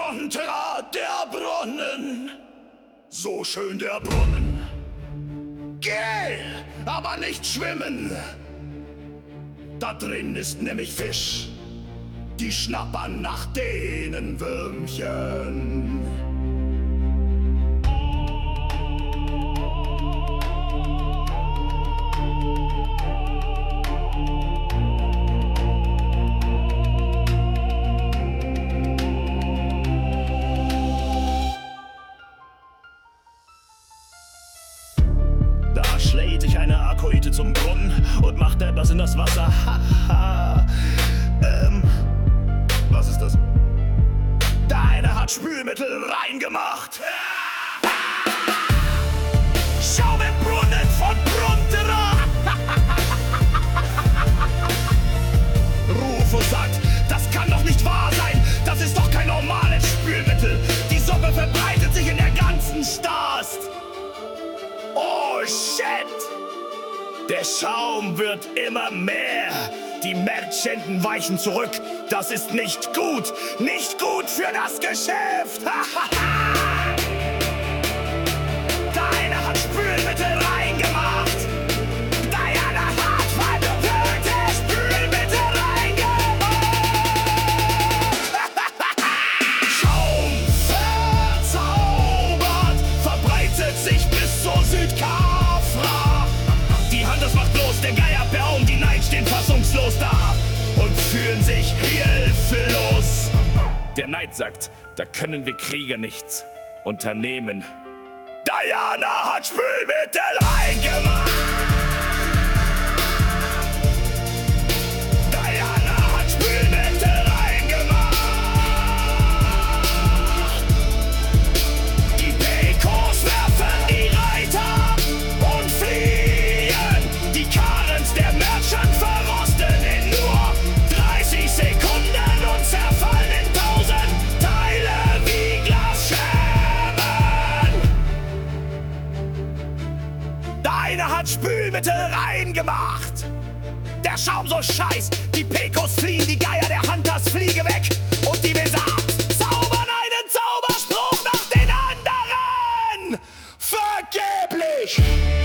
Contra, der Brunnen. So schön der Brunnen. Geh, aber nicht schwimmen. Da drin ist nämlich Fisch. Die schnappern nach denen Würmchen. Da schlägt sich eine Akoite zum Brunnen und macht etwas in das Wasser. Haha. Was ist das? Deine hat Spülmittel reingemacht. Schau im Brunnen von Bruntera. Rufus sagt, das kann doch nicht wahr sein. Das ist doch kein normales Spülmittel. Die Suppe verbreitet sich in der ganzen Stast. Oh shit! Der Schaum wird immer mehr. Die Merchenten weichen zurück. Das ist nicht gut. Nicht gut für das Geschäft. Deine hat Spülmittel reingemacht. Diana hat verwirrte Spülmittel reingemacht. Schaum verzaubert, verbreitet sich bis zur Südkafra. Die Hand, das macht bloß der Geierbaum. Die Neid stehen fassungslos da und fühlen sich hilflos. Der Neid sagt, da können wir Krieger nichts unternehmen. Diana hat Spülmittel reingemacht. Diana hat Spülmittel reingemacht. Die Pecos werfen die Reiter und fliehen. Die Karens der Merchant verrosten in nur 30 Sekunden und zerfallen in 1000 Teile wie Glasscherben. Deine hat Spülmittel reingemacht. Der Schaum so scheiß, die Pecos fliehen, die Geier der Hunters fliege weg. Und die Besat zaubern einen Zauberspruch nach den anderen. Vergeblich.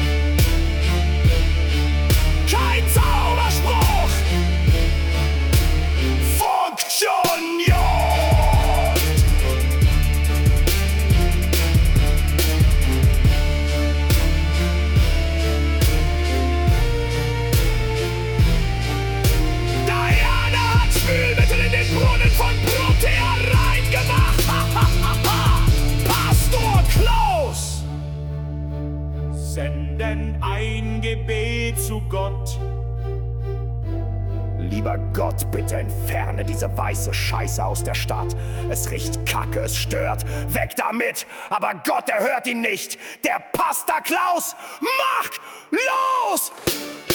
Kein Zauberspruch funktioniert. Diana hat Spülmittel in den Brunnen von Protea reingemacht. Pastor Klaus! Senden ein Gebet zu Gott. Lieber Gott, bitte entferne diese weiße Scheiße aus der Stadt. Es riecht kacke, es stört. Weg damit! Aber Gott, er hört ihn nicht. Der Pastor Klaus macht los!